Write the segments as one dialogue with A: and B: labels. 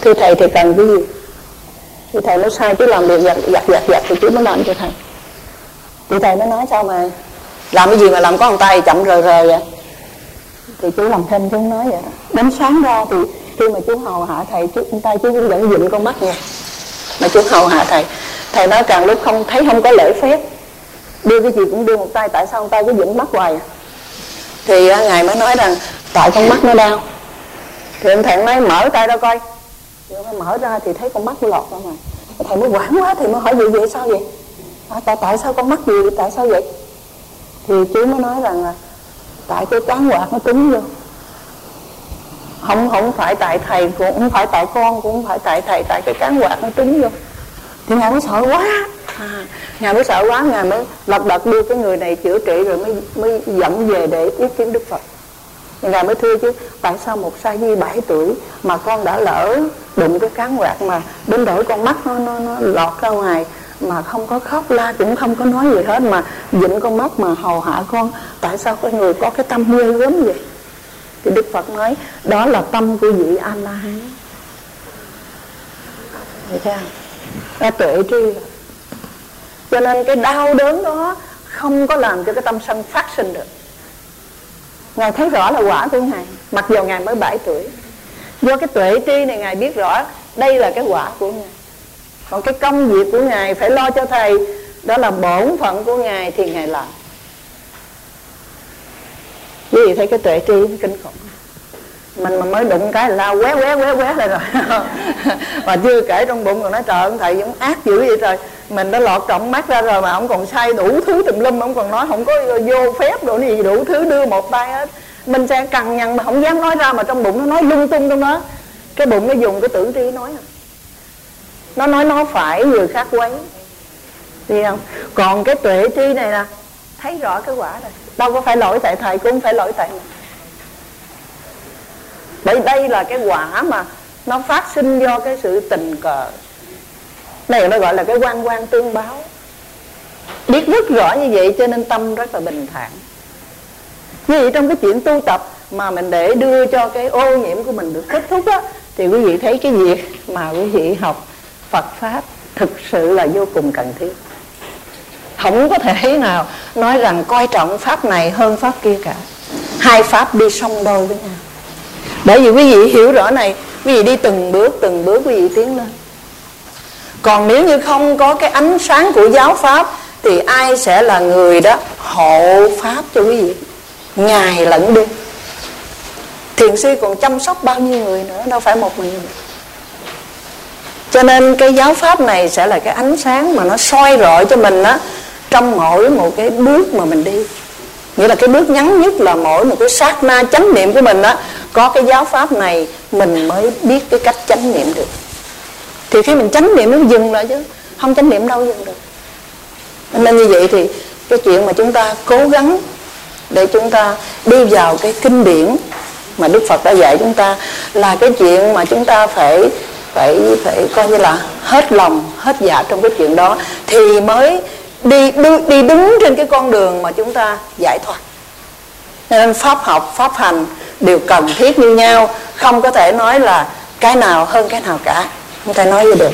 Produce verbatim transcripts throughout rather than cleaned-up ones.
A: Thưa thầy thì cần cái gì? Thì thầy nói sai chú làm được giặt giặt giặt giặt thì chú mới làm cho thầy. Thì thầy mới nói sao mà làm cái gì mà làm có một tay chậm rờ rờ vậy? Thì chú làm thêm chú nói vậy. Đến sáng ra thì khi mà chú hầu hạ thầy, chú tay chú cũng vẫn dịnh con mắt nha. Mà chú hầu hạ thầy, thầy nói càng lúc không thấy không có lễ phép, đưa cái gì cũng đưa một tay, tại sao một tay cứ dịnh mắt hoài? Thì ngài mới nói rằng tại con mắt nó đau. Thì ông thầy nói mở tay ra coi. Thì ông mở ra thì thấy con mắt lọt ra ngoài. Thầy mới hoảng quá, thì mới hỏi vậy vậy sao vậy? À, tại, tại sao con mắt gì, tại sao vậy? Thì chú mới nói rằng là tại cái cán quạt nó trúng vô. Không không phải tại thầy, cũng không phải tại con, cũng không phải tại thầy, tại cái cán quạt nó trúng vô. Thì ngài mới sợ quá. À, ngài mới sợ quá, ngài mới lật đật đưa cái người này chữa trị rồi mới mới dẫn về để ý kiến Đức Phật. Thì ngài mới thưa chứ tại sao một sa di bảy tuổi mà con đã lỡ đụng cái cán quạt mà đến đổi con mắt nó nó nó lọt ra ngoài mà không có khóc la cũng không có nói gì hết mà dịnh con mắt mà hầu hạ con, tại sao cái người có cái tâm ghê gớm vậy? Thì Đức Phật nói đó là tâm của vị A La Hán. Thấy chưa? Đã tuệ tri rồi. Cho nên cái đau đớn đó không có làm cho cái tâm sân phát sinh được. Ngài thấy rõ là quả của Ngài, mặc dù Ngài mới bảy tuổi. Do cái tuệ tri này Ngài biết rõ đây là cái quả của Ngài. Còn cái công việc của Ngài phải lo cho thầy, đó là bổn phận của Ngài thì Ngài làm. Quý vị thấy cái tuệ tri nó kinh khủng. Mình mà mới đụng cái là lao qué qué qué qué lại rồi. Mà chưa kể trong bụng còn nói trời ông thầy giống ác dữ vậy trời. Mình đã lọt trọng mắt ra rồi mà ông còn sai đủ thứ tùm lum, ông còn nói không có vô phép đồ gì đủ thứ đưa một tay hết. Mình sẽ cằn nhằn mà không dám nói ra, mà trong bụng nó nói lung tung trong đó. Cái bụng nó dùng cái tưởng tri nói à. Nó nói nó phải, người khác quấy. Đi không? Còn cái tuệ tri này là thấy rõ cái quả rồi. Đâu có phải lỗi tại thầy, cũng không phải lỗi tại mình. Bởi đây là cái quả mà nó phát sinh do cái sự tình cờ. Này nó gọi là cái quan quan tương báo. Biết rất rõ như vậy cho nên tâm rất là bình thản. Như vậy trong cái chuyện tu tập mà mình để đưa cho cái ô nhiễm của mình được kết thúc á, thì quý vị thấy cái việc mà quý vị học Phật Pháp thực sự là vô cùng cần thiết. Không có thể nào nói rằng coi trọng Pháp này hơn Pháp kia cả. Hai Pháp đi song đôi với nhau. Bởi vì quý vị hiểu rõ này, quý vị đi từng bước từng bước quý vị tiến lên. Còn nếu như không có cái ánh sáng của giáo Pháp thì ai sẽ là người đó hộ Pháp cho quý vị ngày lẫn đêm. Thiền sư còn chăm sóc bao nhiêu người nữa, đâu phải một mình. Cho nên cái giáo Pháp này sẽ là cái ánh sáng mà nó soi rọi cho mình á, trong mỗi một cái bước mà mình đi. Nghĩa là cái bước ngắn nhất là mỗi một cái sát na chánh niệm của mình á, có cái giáo Pháp này mình mới biết cái cách chánh niệm được. Thì khi mình chánh niệm nó dừng lại chứ, không chánh niệm đâu dừng được. Nên như vậy thì cái chuyện mà chúng ta cố gắng để chúng ta đi vào cái kinh điển mà Đức Phật đã dạy chúng ta, là cái chuyện mà chúng ta phải phải phải coi như là hết lòng hết dạ trong cái chuyện đó, thì mới đi đi đúng trên cái con đường mà chúng ta giải thoát. Nên pháp học pháp hành đều cần thiết như nhau, không có thể nói là cái nào hơn cái nào cả, không thể nói như được.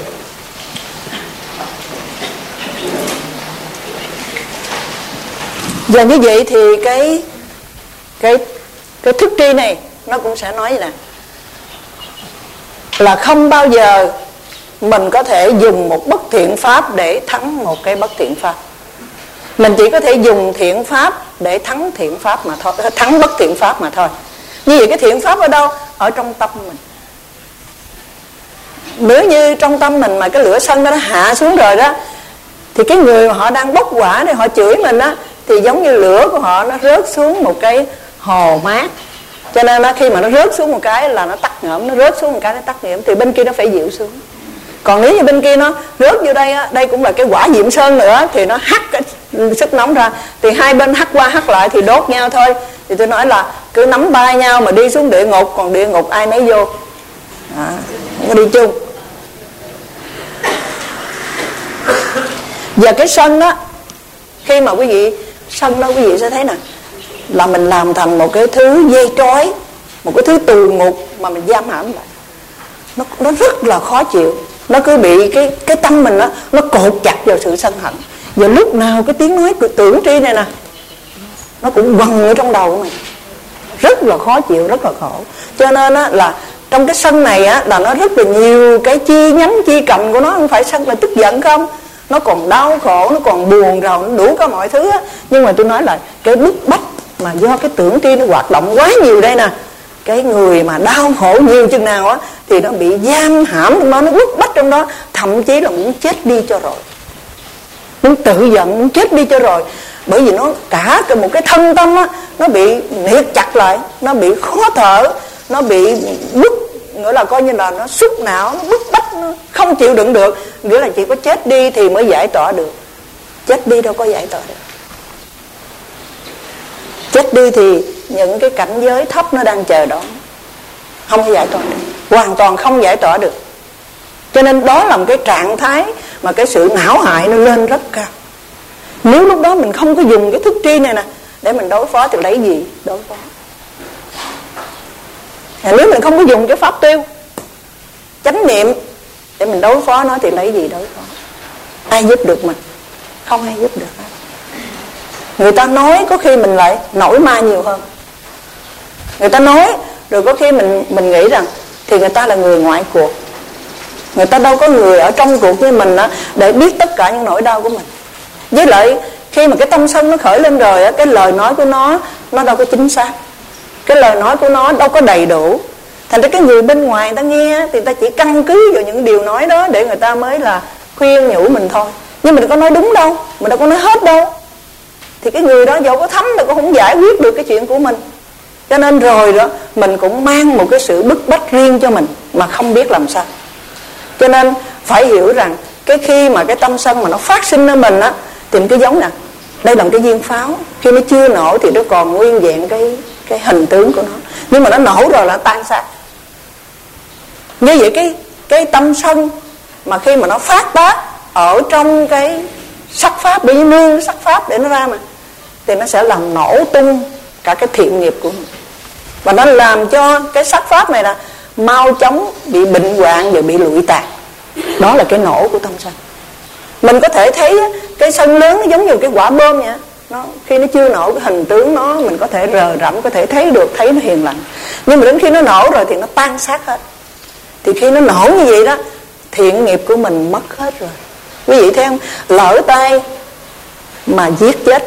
A: Và như vậy thì cái cái cái thức tri này nó cũng sẽ nói như này, là không bao giờ mình có thể dùng một bất thiện pháp để thắng một cái bất thiện pháp. Mình chỉ có thể dùng thiện pháp để thắng thiện pháp mà thôi, thắng bất thiện pháp mà thôi. Như vậy cái thiện pháp ở đâu? Ở trong tâm mình. Nếu như trong tâm mình mà cái lửa sân đó nó hạ xuống rồi đó, thì cái người mà họ đang bốc quả để họ chửi mình á, thì giống như lửa của họ nó rớt xuống một cái hồ mát. Cho nên là khi mà nó rớt xuống một cái là nó tắt ngẽm, nó rớt xuống một cái nó tắt ngẽm, thì bên kia nó phải dịu xuống. Còn nếu như bên kia nó rớt vô đây á, đây cũng là cái quả diệm sơn nữa, thì nó hắt cái sức nóng ra, thì hai bên hắt qua hắt lại thì đốt nhau thôi. Thì tôi nói là cứ nắm tay nhau mà đi xuống địa ngục, còn địa ngục ai nấy vô, à, không có đi chung. Và cái sân đó, khi mà quý vị sân đó, quý vị sẽ thấy nè, là mình làm thành một cái thứ dây trói, một cái thứ tù ngục mà mình giam hãm lại. nó nó rất là khó chịu. Nó cứ bị cái cái tâm mình đó, nó cột chặt vào sự sân hận. Và lúc nào cái tiếng nói tưởng tri này nè, nó cũng vần ở trong đầu của mình, rất là khó chịu, rất là khổ. Cho nên á, là trong cái sân này á, là nó rất là nhiều cái chi nhánh chi cạnh của nó. Không phải sân là tức giận không, nó còn đau khổ, nó còn buồn rầu, nó đủ cả mọi thứ á. Nhưng mà tôi nói là cái bức bách mà do cái tưởng tri nó hoạt động quá nhiều đây nè. Cái người mà đau khổ nhiều chừng nào á, thì nó bị giam hãm trong đó, nó bức bách trong đó, thậm chí là muốn chết đi cho rồi, muốn tự giận, muốn chết đi cho rồi. Bởi vì nó cả một cái thân tâm á, nó bị niết chặt lại, nó bị khó thở, nó bị bức, nghĩa là coi như là nó xúc não, nó bức bách, nó không chịu đựng được. Nghĩa là chỉ có chết đi thì mới giải tỏa được. Chết đi đâu có giải tỏa được. Chết đi thì những cái cảnh giới thấp nó đang chờ đón, không có giải tỏa được, hoàn toàn không giải tỏa được. Cho nên đó là một cái trạng thái mà cái sự não hại nó lên rất cao. Nếu lúc đó mình không có dùng cái thức tri này nè để mình đối phó thì lấy gì đối phó? À, nếu mình không có dùng cái pháp tiêu chánh niệm để mình đối phó nó thì lấy gì đối phó? Ai giúp được mình? Không ai giúp được. Người ta nói có khi mình lại nổi ma nhiều hơn. Người ta nói rồi có khi mình mình nghĩ rằng thì người ta là người ngoại cuộc, người ta đâu có người ở trong cuộc với mình đó, để biết tất cả những nỗi đau của mình. Với lại khi mà cái tâm sân nó khởi lên rồi á, cái lời nói của nó nó đâu có chính xác, cái lời nói của nó đâu có đầy đủ. Thành ra cái người bên ngoài người ta nghe thì người ta chỉ căn cứ vào những điều nói đó để người ta mới là khuyên nhủ mình thôi. Nhưng mình có nói đúng đâu, mình đâu có nói hết đâu. Thì cái người đó dẫu có thấm thì cũng không giải quyết được cái chuyện của mình. Cho nên rồi đó mình cũng mang một cái sự bức bách riêng cho mình mà không biết làm sao. Cho nên phải hiểu rằng cái khi mà cái tâm sân mà nó phát sinh ở mình á, thì cái giống nè, đây là một cái viên pháo, khi nó chưa nổ thì nó còn nguyên vẹn cái cái hình tướng của nó, nhưng mà nó nổ rồi là nó tan xác. Như vậy cái cái tâm sân mà khi mà nó phát tác ở trong cái sắc pháp, bởi vì nương sắc pháp để nó ra mà, thì nó sẽ làm nổ tung cả cái thiện nghiệp của mình, và nó làm cho cái sắc pháp này là mau chóng bị bệnh hoạn và bị lụi tàn. Đó là cái nổ của tâm sân. Mình có thể thấy cái sân lớn nó giống như cái quả bom vậy. Nó, khi nó chưa nổ cái hình tướng nó mình có thể rờ rẫm, có thể thấy được, thấy nó hiền lành. Nhưng mà đến khi nó nổ rồi thì nó tan xác hết. Thì khi nó nổ như vậy đó, thiện nghiệp của mình mất hết rồi. Quý vị thấy không? Lỡ tay mà giết chết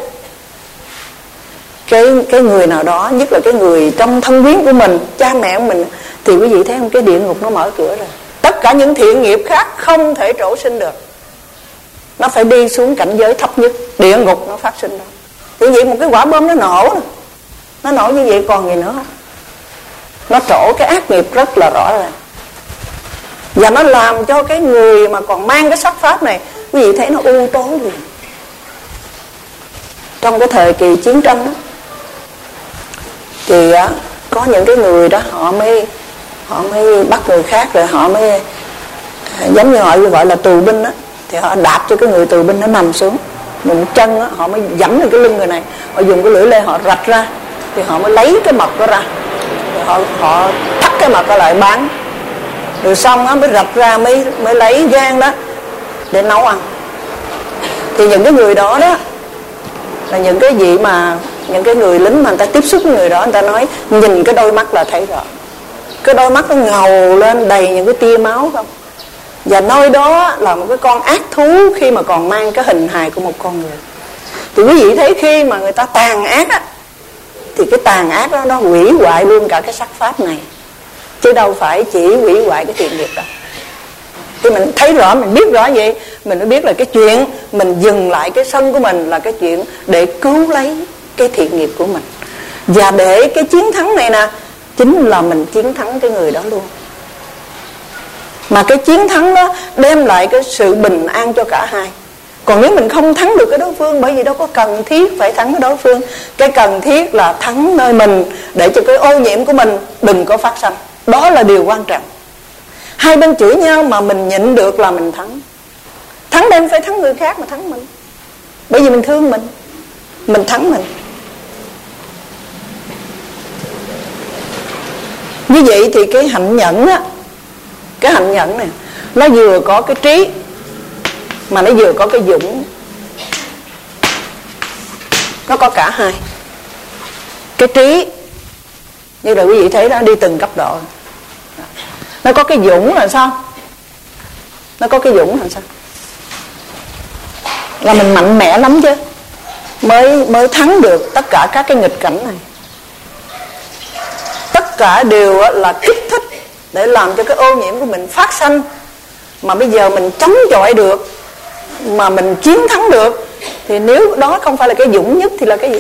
A: cái cái người nào đó, nhất là cái người trong thân quyến của mình, cha mẹ của mình, thì quý vị thấy không? Cái địa ngục nó mở cửa rồi. Tất cả những thiện nghiệp khác không thể trổ sinh được, nó phải đi xuống cảnh giới thấp nhất, địa ngục nó phát sinh đó. Thì vậy một cái quả bom nó nổ nè, nó nổ như vậy còn gì nữa không? Nó trổ cái ác nghiệp rất là rõ ràng. Và nó làm cho cái người mà còn mang cái sắc pháp này, quý vị thấy nó u tối liền. Trong cái thời kỳ chiến tranh đó, thì á, có những cái người đó họ mới họ mới bắt người khác, rồi họ mới giống như họ gọi là tù binh đó, thì họ đạp cho cái người tù binh nó nằm xuống, một chân đó, họ mới dẫm lên cái lưng người này, họ dùng cái lưỡi lê họ rạch ra, thì họ mới lấy cái mật đó ra, rồi họ họ thắt cái mật đó lại bán, rồi xong á mới rạch ra, mới mới lấy gan đó để nấu ăn. Thì những cái người đó đó là những cái gì mà những cái người lính mà người ta tiếp xúc với người đó, người ta nói nhìn cái đôi mắt là thấy rõ, cái đôi mắt nó ngầu lên đầy những cái tia máu không. Và nơi đó là một cái con ác thú khi mà còn mang cái hình hài của một con người. Thì quý vị thấy khi mà người ta tàn ác á, thì cái tàn ác đó nó hủy hoại luôn cả cái sắc pháp này, chứ đâu phải chỉ hủy hoại cái thiện nghiệp đó. Thì mình thấy rõ, mình biết rõ vậy, mình mới biết là cái chuyện mình dừng lại cái sân của mình là cái chuyện để cứu lấy cái thiện nghiệp của mình. Và để cái chiến thắng này nè, chính là mình chiến thắng cái người đó luôn. Mà cái chiến thắng đó đem lại cái sự bình an cho cả hai. Còn nếu mình không thắng được cái đối phương, bởi vì đâu có cần thiết phải thắng cái đối phương. Cái cần thiết là thắng nơi mình, để cho cái ô nhiễm của mình đừng có phát sinh. Đó là điều quan trọng. Hai bên chửi nhau mà mình nhịn được là mình thắng. Thắng đây không phải thắng người khác mà thắng mình, bởi vì mình thương mình, mình thắng mình. Như vậy thì cái hạnh nhẫn á, cái hạnh nhẫn này nó vừa có cái trí mà nó vừa có cái dũng. Nó có cả hai. Cái trí như là quý vị thấy đó, đi từng cấp độ. Nó có cái dũng là sao? Nó có cái dũng là sao? Là mình mạnh mẽ lắm chứ, mới mới thắng được tất cả các cái nghịch cảnh này. Tất cả đều là kích thích để làm cho cái ô nhiễm của mình phát sanh. Mà bây giờ mình chống chọi được, mà mình chiến thắng được, thì nếu đó không phải là cái dũng nhất thì là cái gì?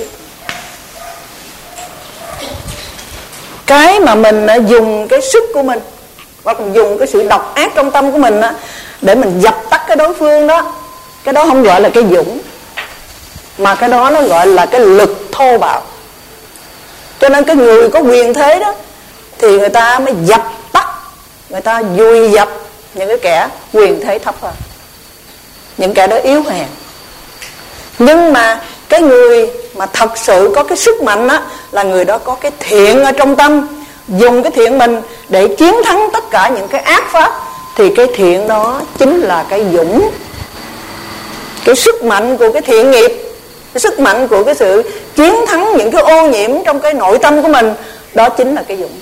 A: Cái mà mình dùng cái sức của mình, hoặc mình dùng cái sự độc ác trong tâm của mình á, để mình dập tắt cái đối phương đó, cái đó không gọi là cái dũng, mà cái đó nó gọi là cái lực thô bạo. Cho nên cái người có quyền thế đó thì người ta mới dập tắt, người ta vùi dập những cái kẻ quyền thế thấp hơn, những kẻ đó yếu hèn. Nhưng mà cái người mà thật sự có cái sức mạnh á, là người đó có cái thiện ở trong tâm, dùng cái thiện mình để chiến thắng tất cả những cái ác pháp. Thì cái thiện đó chính là cái dũng. Cái sức mạnh của cái thiện nghiệp, cái sức mạnh của cái sự chiến thắng những cái ô nhiễm trong cái nội tâm của mình, đó chính là cái dũng.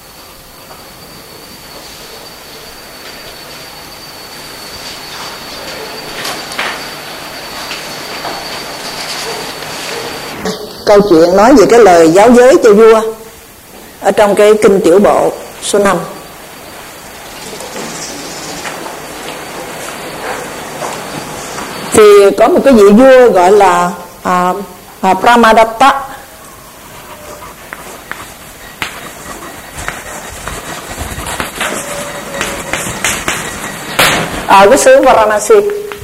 A: Câu chuyện nói về cái lời giáo giới cho vua ở trong cái kinh Tiểu Bộ số năm. Thì có một cái vị vua gọi là à, à, Brahmadatta. Ở cái xứ Varanasi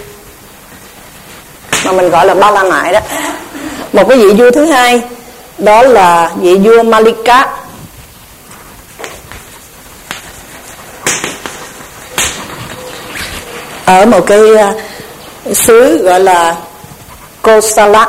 A: mà mình gọi là Ba La Nại đó. Một cái vị vua thứ hai đó là vị vua Malika. Ở một cái uh, xứ gọi là Kosala.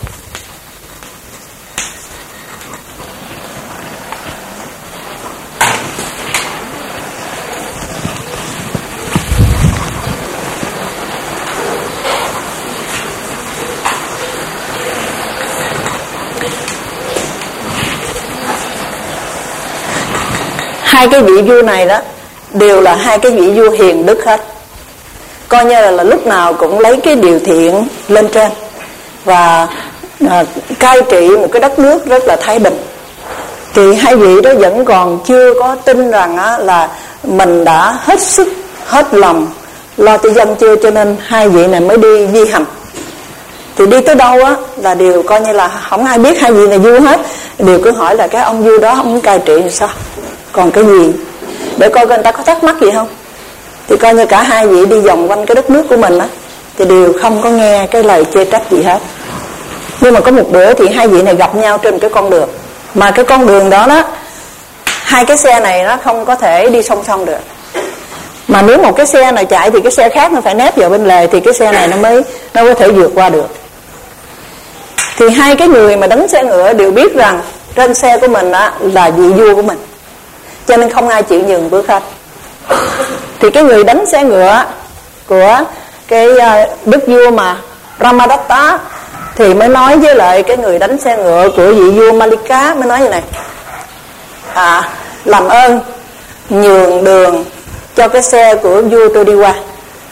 A: Hai cái vị vua này đó đều là hai cái vị vua hiền đức hết, coi như là, là lúc nào cũng lấy cái điều thiện lên trên và à, cai trị một cái đất nước rất là thái bình. Thì hai vị đó vẫn còn chưa có tin rằng á, là mình đã hết sức hết lòng lo cho dân chưa, cho nên hai vị này mới đi di hành. Thì đi tới đâu á là đều coi như là không ai biết hai vị này vua hết, đều cứ hỏi là cái ông vua đó không cai trị thì sao, còn cái gì, để coi người ta có thắc mắc gì không. Thì coi như cả hai vị đi vòng quanh cái đất nước của mình á, thì đều không có nghe cái lời chê trách gì hết. Nhưng mà có một bữa thì hai vị này gặp nhau trên cái con đường, mà cái con đường đó đó, hai cái xe này nó không có thể đi song song được. Mà nếu một cái xe này chạy thì cái xe khác nó phải nép vào bên lề, thì cái xe này nó mới nó có thể vượt qua được. Thì hai cái người mà đánh xe ngựa đều biết rằng trên xe của mình á là vị vua của mình, cho nên không ai chịu nhường bước hết. Thì cái người đánh xe ngựa của cái đức vua mà Brahmadatta thì mới nói với lại cái người đánh xe ngựa của vị vua Malika, mới nói như này: à, làm ơn nhường đường cho cái xe của vua tôi đi qua.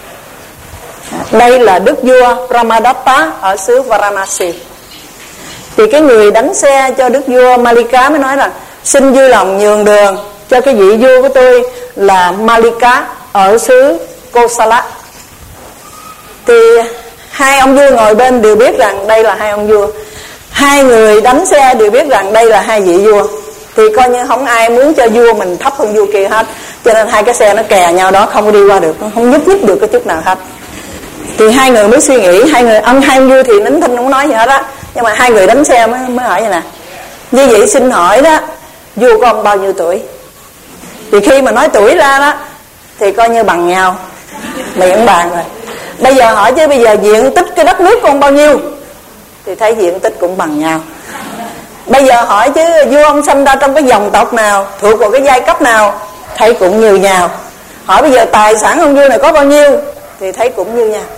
A: Đây là đức vua Brahmadatta ở xứ Varanasi. Thì cái người đánh xe cho đức vua Malika mới nói rằng: xin vui lòng nhường đường cho cái vị vua của tôi là Malika ở xứ Kosala. Thì hai ông vua ngồi bên đều biết rằng đây là hai ông vua, hai người đánh xe đều biết rằng đây là hai vị vua. Thì coi như không ai muốn cho vua mình thấp hơn vua kia hết, cho nên hai cái xe nó kè nhau đó, không có đi qua được, không nhúc nhích được cái chút nào hết. Thì hai người mới suy nghĩ, hai người ông hai ông vua thì nín thinh không nói gì hết á, nhưng mà hai người đánh xe mới mới hỏi vậy nè: như vậy xin hỏi đó, vua của ông bao nhiêu tuổi? Thì khi mà nói tuổi ra đó thì coi như bằng nhau, miệng bàn rồi. Bây giờ hỏi chứ bây giờ diện tích cái đất nước của ông bao nhiêu? Thì thấy diện tích cũng bằng nhau. Bây giờ hỏi chứ vua ông sinh ra trong cái dòng tộc nào, thuộc vào cái giai cấp nào? Thấy cũng như nhau. Hỏi bây giờ tài sản ông vua này có bao nhiêu, thì thấy cũng như nhau.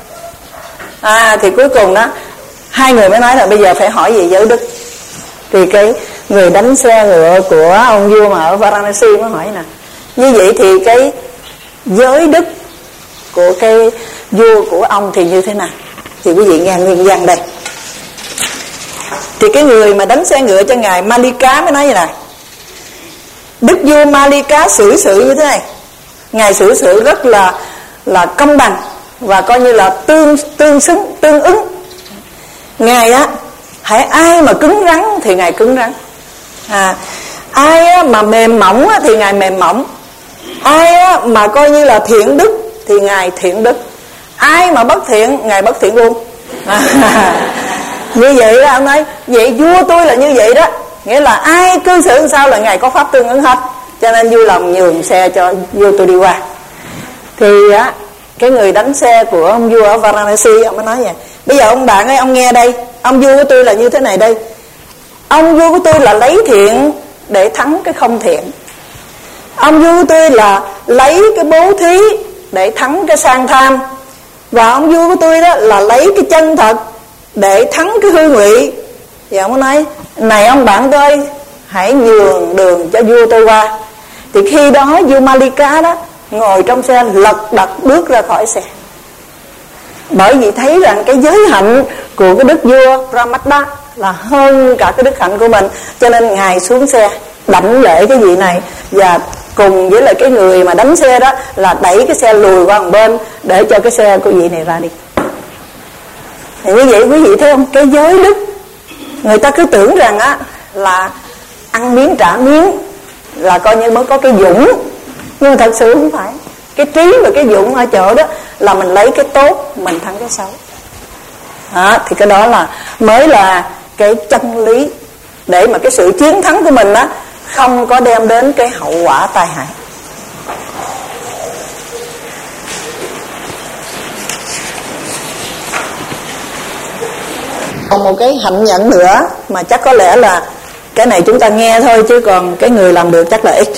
A: À thì cuối cùng đó hai người mới nói là bây giờ phải hỏi về giới đức. Thì cái người đánh xe ngựa của ông vua mà ở Varanasi mới hỏi nè, như vậy thì cái giới đức của cái vua của ông thì như thế nào? Thì quý vị nghe nguyên văn đây. Thì cái người mà đánh xe ngựa cho ngài Malika mới nói như này: đức vua Malika xử sự như thế này, ngài xử sự rất là là công bằng và coi như là tương tương xứng tương ứng. Ngài á, hãy ai mà cứng rắn thì ngài cứng rắn, à, ai á, mà mềm mỏng á, thì ngài mềm mỏng, ai á, mà coi như là thiện đức thì ngài thiện đức, ai mà bất thiện ngài bất thiện luôn. À, như vậy đó, ông nói vậy vua tôi là như vậy đó, nghĩa là ai cư xử sao là ngài có pháp tương ứng hết, cho nên vui lòng nhường xe cho vua tôi đi qua. Thì á, cái người đánh xe của ông vua ở Varanasi, ông mới nói vậy: bây giờ ông bạn ơi, ông nghe đây, ông vua của tôi là như thế này đây. Ông vua của tôi là lấy thiện để thắng cái không thiện. Ông vua của tôi là lấy cái bố thí để thắng cái sang tham. Và ông vua của tôi đó là lấy cái chân thật để thắng cái hư ngụy. Thì ông nói: này ông bạn tôi, hãy nhường đường cho vua tôi qua. Thì khi đó vua Malika đó ngồi trong xe lật đật bước ra khỏi xe, bởi vì thấy rằng cái giới hạnh của cái đức vua Brahmada là hơn cả cái đức hạnh của mình, cho nên ngài xuống xe đảnh lễ cái vị này, và cùng với lại cái người mà đánh xe đó là đẩy cái xe lùi qua một bên để cho cái xe của vị này ra đi. Thì như vậy quý vị thấy không, cái giới đức người ta cứ tưởng rằng á là ăn miếng trả miếng, là coi như mới có cái dũng, nhưng mà thật sự không phải. Cái trí và cái dũng ở chỗ đó là mình lấy cái tốt mình thắng cái xấu. Đó, thì cái đó là mới là cái chân lý, để mà cái sự chiến thắng của mình á không có đem đến cái hậu quả tai hại. Còn một cái hạnh nhận nữa mà chắc có lẽ là cái này chúng ta nghe thôi, chứ còn cái người làm được chắc là ít.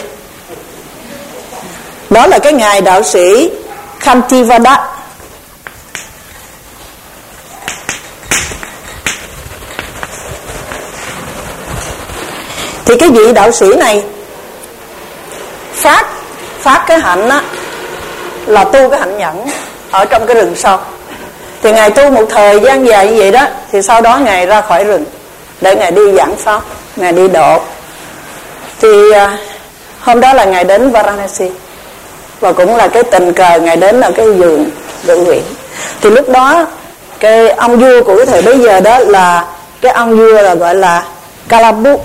A: Đó là cái ngài đạo sĩ Khantivada. Thì cái vị đạo sĩ này phát phát cái hạnh á là tu cái hạnh nhẫn ở trong cái rừng sâu. Thì ngài tu một thời gian dài như vậy đó, thì sau đó ngài ra khỏi rừng để ngài đi giảng pháp, ngài đi độ. Thì à, hôm đó là ngài đến Varanasi, và cũng là cái tình cờ ngài đến ở cái vườn vườn huyện. Thì lúc đó cái ông vua của cái thời bấy giờ đó là cái ông vua là gọi là Kalabu.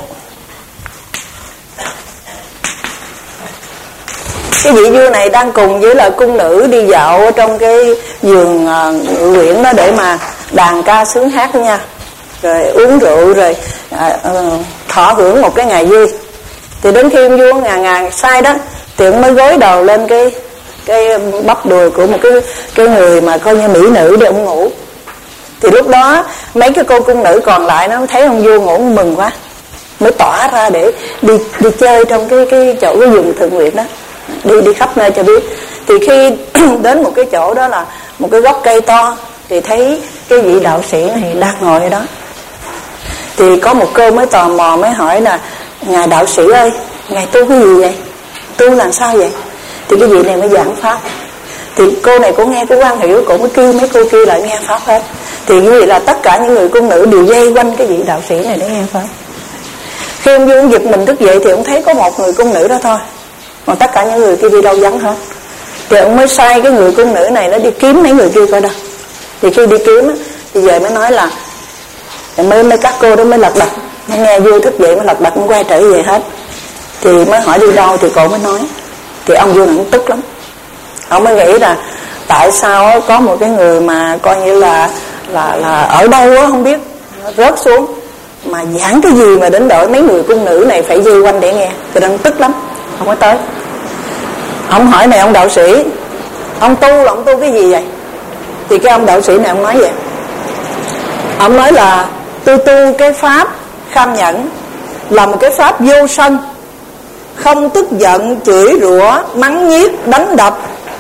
A: Cái vị vua này đang cùng với là cung nữ đi dạo ở trong cái vườn uh, huyện đó để mà đàn ca sướng hát đó nha, rồi uống rượu, rồi uh, uh, thọ hưởng một cái ngày vui. Thì đến khi ông vua ngà ngà say đó, thì ông mới gối đầu lên cái cái bắp đùi của một cái cái người mà coi như mỹ nữ để ông ngủ. Thì lúc đó mấy cái cô cung nữ còn lại nó thấy ông vua ngủ mừng quá, mới tỏa ra để đi đi chơi trong cái cái chỗ cái vườn thượng nguyện đó, đi đi khắp nơi cho biết. Thì khi đến một cái chỗ đó là một cái gốc cây to, thì thấy cái vị đạo sĩ này đang ngồi ở đó. Thì có một cô mới tò mò mới hỏi là: ngài đạo sĩ ơi, ngài tu cái gì vậy, tu làm sao vậy? Thì cái vị này mới giảng pháp. Thì cô này cũng nghe cái quan hiểu, cũng mới kêu mấy cô kia lại nghe pháp hết. Thì như vậy là tất cả những người cung nữ đều dây quanh cái vị đạo sĩ này để nghe pháp. Khi ông vua giật mình thức dậy thì ông thấy có một người cung nữ đó thôi, còn tất cả những người kia đi đâu vắng hết. Thì ông mới sai cái người cung nữ này nó đi kiếm mấy người kia coi đâu. Thì khi đi kiếm á, thì về mới nói là mới mấy các cô đó mới lật đật, mới nghe vua thức dậy mới lật đật, mới quay trở về hết. Thì mới hỏi đi đâu, thì cô mới nói. Thì ông vua cũng tức lắm. Ông mới nghĩ là tại sao có một cái người mà coi như là là là ở đâu á không biết, rớt xuống mà giảng cái gì mà đến đổi mấy người cung nữ này phải dây quanh để nghe. Thì đang tức lắm, không có tới. Ông hỏi: này ông đạo sĩ, ông tu là ông tu cái gì vậy? Thì cái ông đạo sĩ này ông nói vậy. Ông nói là tôi tu cái pháp kham nhẫn, là một cái pháp vô sân, không tức giận, chửi rủa, mắng nhiếc, đánh đập,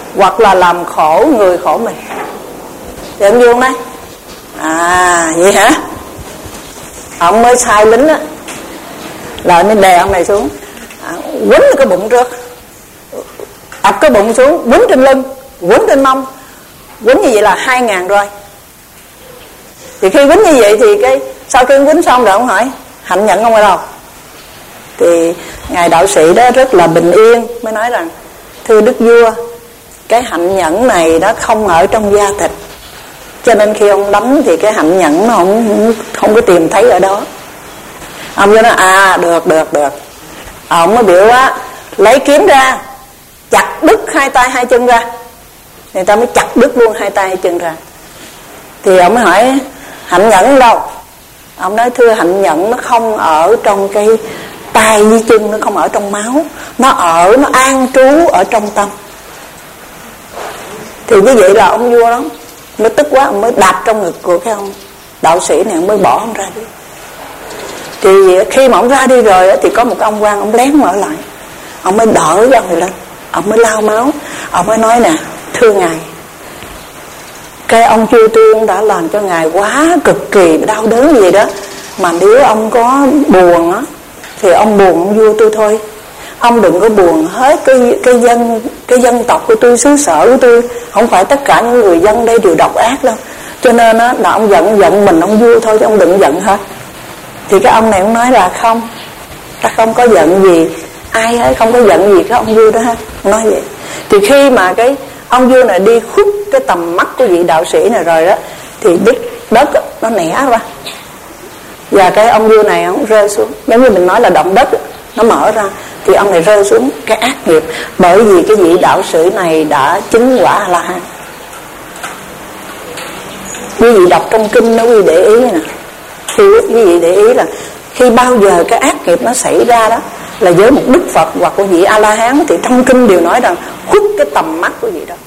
A: hoặc là làm khổ người khổ mình. Thì ông vua nói à vậy hả, ông mới sai lính á là mới đè ông này xuống, à, quýnh cái bụng trước, ập cái bụng xuống, quýnh trên lưng, quýnh trên mông, quýnh như vậy là hai ngàn roi. Thì khi quýnh như vậy thì cái sau khi quýnh xong rồi ông hỏi hạnh nhẫn ông ở đâu? Thì ngài đạo sĩ đó rất là bình yên mới nói rằng thưa đức vua, cái hạnh nhẫn này nó không ở trong da thịt, cho nên khi ông đánh thì cái hạnh nhẫn nó không không có tìm thấy ở đó. Ông nói à được được được. Ông mới biểu á lấy kiếm ra chặt đứt hai tay hai chân ra. Người ta mới chặt đứt luôn hai tay hai chân ra. Thì ông mới hỏi hạnh nhẫn đâu? Ông nói thưa hạnh nhẫn nó không ở trong cái tay với chân, nó không ở trong máu, nó ở nó an trú ở trong tâm. Thì như vậy là ông vua đó mới tức quá, ông mới đạp trong ngực của cái ông đạo sĩ này, ông mới bỏ ông ra đi. Thì khi mà ông ra đi rồi thì có một ông quan ông lén mở lại, ông mới đỡ cái ông này lên, ông mới lau máu, ông mới nói nè thưa ngài, cái ông vua tôi đã làm cho ngài quá cực kỳ đau đớn gì đó, mà nếu ông có buồn á thì ông buồn ông vua tôi thôi, ông đừng có buồn hết cái cái dân cái dân tộc của tôi, xứ sở của tôi, không phải tất cả những người dân đây đều độc ác đâu, cho nên á là ông giận giận mình ông vua thôi chứ ông đừng giận hết. Thì cái ông này ông nói là không, ta không có giận gì ai ấy, không có giận gì cái ông vua đó hết, nói vậy. Thì khi mà cái ông vua này đi khuất cái tầm mắt của vị đạo sĩ này rồi đó, thì đất đất nó nẻ ra, và cái ông vua này ông rơi xuống, giống như mình nói là động đất nó mở ra, thì ông này rơi xuống cái ác nghiệp, bởi vì cái vị đạo sĩ này đã chứng quả A La Hán. Quý vị đọc trong kinh nó quý vị để ý nè, khi quý vị để ý là khi bao giờ cái ác nghiệp nó xảy ra đó là với một đức Phật hoặc của vị A La Hán, thì trong kinh đều nói rằng khuất cái tầm mắt của vị đó.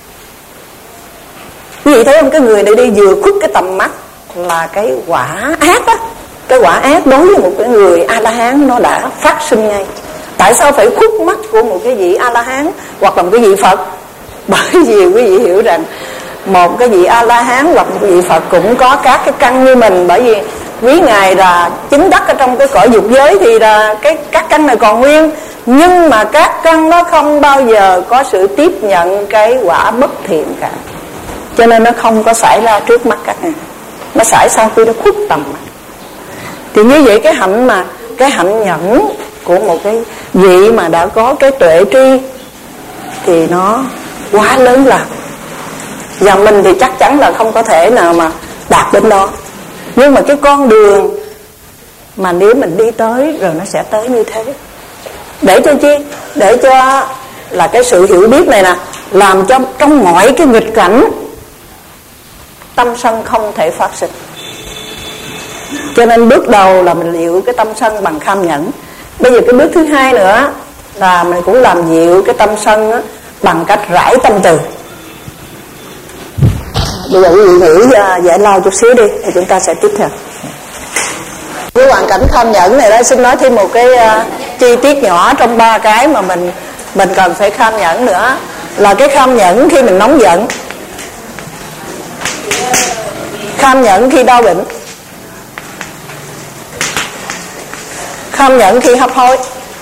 A: Quý vị thấy không, cái người này đi vừa khuất cái tầm mắt là cái quả ác á, cái quả ác đối với một cái người A La Hán nó đã phát sinh ngay. Tại sao phải khuất mắt của một cái vị A La Hán hoặc là một cái vị Phật? Bởi vì quý vị hiểu rằng một cái vị A La Hán hoặc một vị Phật cũng có các cái căn như mình, bởi vì quý ngài là chứng đắc ở trong cái cõi dục giới thì là cái các căn này còn nguyên, nhưng mà các căn nó không bao giờ có sự tiếp nhận cái quả bất thiện cả, cho nên nó không có xảy ra trước mắt các ngài, nó xảy sau khi nó khuất tầm mắt. Thì như vậy cái hạnh mà cái hạnh nhẫn của một cái vị mà đã có cái tuệ tri thì nó quá lớn lao, và mình thì chắc chắn là không có thể nào mà đạt đến đó. Nhưng mà cái con đường mà nếu mình đi tới rồi nó sẽ tới như thế. Để cho chi? Để cho là cái sự hiểu biết này nè, làm cho trong mọi cái nghịch cảnh tâm sân không thể phát sinh. Cho nên bước đầu là mình liệu cái tâm sân bằng kham nhẫn. Bây giờ cái bước thứ hai nữa là mình cũng làm dịu cái tâm sân đó, bằng cách rải tâm từ. Bây giờ quý vị nghĩ giải lao chút xíu đi thì chúng ta sẽ tiếp theo. Với hoàn cảnh kham nhẫn này đó, xin nói thêm một cái uh, chi tiết nhỏ trong ba cái mà mình mình cần phải kham nhẫn nữa, là cái kham nhẫn khi mình nóng giận, kham nhẫn khi đau bệnh, kham nhẫn khi hấp hối.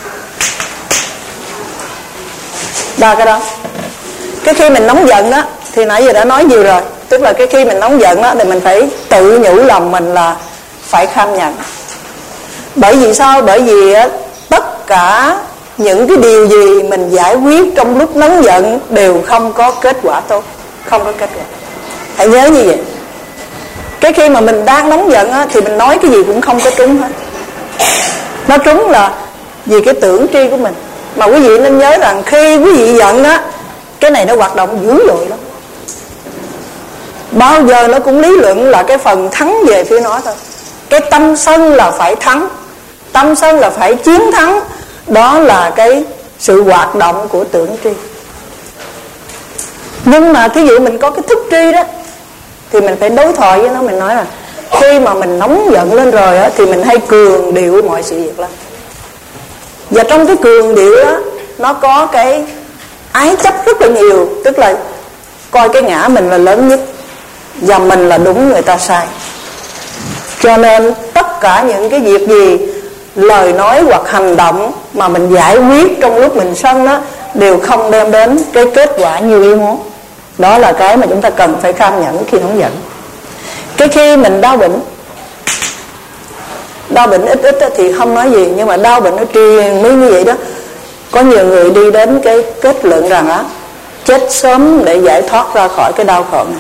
A: Ba cái đó. Cái khi mình nóng giận đó thì nãy giờ đã nói nhiều rồi, tức là cái khi mình nóng giận đó thì mình phải tự nhủ lòng mình là phải kham nhẫn. Bởi vì sao? Bởi vì tất cả những cái điều gì mình giải quyết trong lúc nóng giận đều không có kết quả tốt, không có kết quả. Hãy nhớ như vậy. Cái khi mà mình đang nóng giận á, thì mình nói cái gì cũng không có trúng hết. Nó trúng là vì cái tưởng tri của mình. Mà quý vị nên nhớ rằng khi quý vị giận đó, cái này nó hoạt động dữ dội lắm. Bao giờ nó cũng lý luận là cái phần thắng về phía nó thôi. Cái tâm sân là phải thắng, tâm sân là phải chiến thắng. Đó là cái sự hoạt động của tưởng tri. Nhưng mà thí dụ mình có cái thức tri đó thì mình phải đối thoại với nó. Mình nói là khi mà mình nóng giận lên rồi á, thì mình hay cường điệu mọi sự việc lên. Và trong cái cường điệu đó nó có cái ái chấp rất là nhiều, tức là coi cái ngã mình là lớn nhất và mình là đúng, người ta sai. Cho nên tất cả những cái việc gì, lời nói hoặc hành động mà mình giải quyết trong lúc mình sân đó đều không đem đến cái kết quả như ý muốn. Đó là cái mà chúng ta cần phải kham nhẫn khi nóng giận. Cái khi mình đau bệnh, đau bệnh ít ít thì không nói gì, nhưng mà đau bệnh nó truyền miên như vậy đó, có nhiều người đi đến cái kết luận rằng á, chết sớm để giải thoát ra khỏi cái đau khổ này.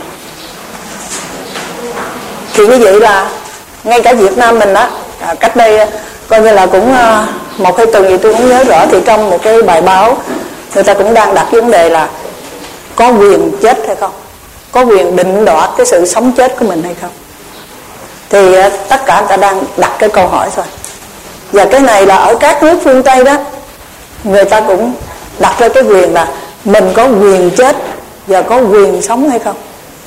A: Thì như vậy là ngay cả Việt Nam mình đó, à, cách đây coi như là cũng à, một hai tuần gì tôi không nhớ rõ, thì trong một cái bài báo người ta cũng đang đặt vấn đề là có quyền chết hay không, có quyền định đoạt cái sự sống chết của mình hay không. Thì à, tất cả người ta đang đặt cái câu hỏi thôi. Và cái này là ở các nước phương Tây đó, người ta cũng đặt ra cái quyền là mình có quyền chết và có quyền sống hay không.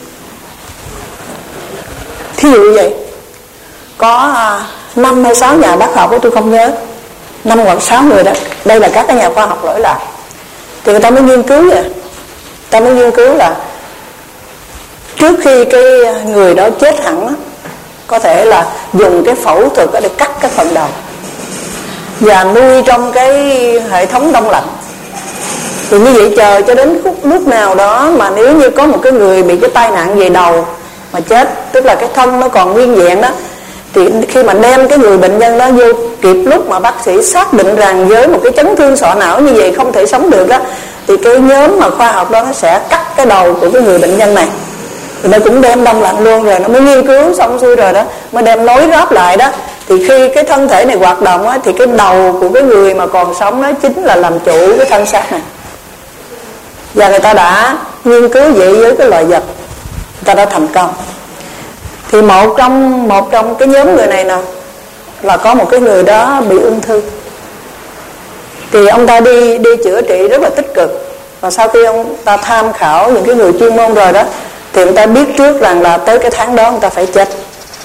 A: Thí dụ vậy, có năm hay sáu nhà bác học của tôi không nhớ, năm hoặc sáu người đó, đây là các cái nhà khoa học lỗi lạc, thì người ta mới nghiên cứu vậy, người ta mới nghiên cứu là trước khi cái người đó chết hẳn đó, có thể là dùng cái phẫu thuật để cắt cái phần đầu và nuôi trong cái hệ thống đông lạnh. Thì như vậy chờ cho đến lúc nào đó mà nếu như có một cái người bị cái tai nạn về đầu mà chết, tức là cái thân nó còn nguyên vẹn đó, thì khi mà đem cái người bệnh nhân đó vô kịp lúc mà bác sĩ xác định rằng với một cái chấn thương sọ não như vậy không thể sống được đó, thì cái nhóm mà khoa học đó nó sẽ cắt cái đầu của cái người bệnh nhân này. Thì nó cũng đem đông lạnh luôn, rồi nó mới nghiên cứu xong xuôi rồi đó, mới đem nối ráp lại đó. Thì khi cái thân thể này hoạt động á, thì cái đầu của cái người mà còn sống đó chính là làm chủ cái thân xác này. Và người ta đã nghiên cứu vậy với cái loài vật, người ta đã thành công. Thì một trong một trong cái nhóm người này nè, là có một cái người đó bị ung thư. Thì ông ta đi đi chữa trị rất là tích cực. Và sau khi ông ta tham khảo những cái người chuyên môn rồi đó, thì ông ta biết trước rằng là tới cái tháng đó ông ta phải chết.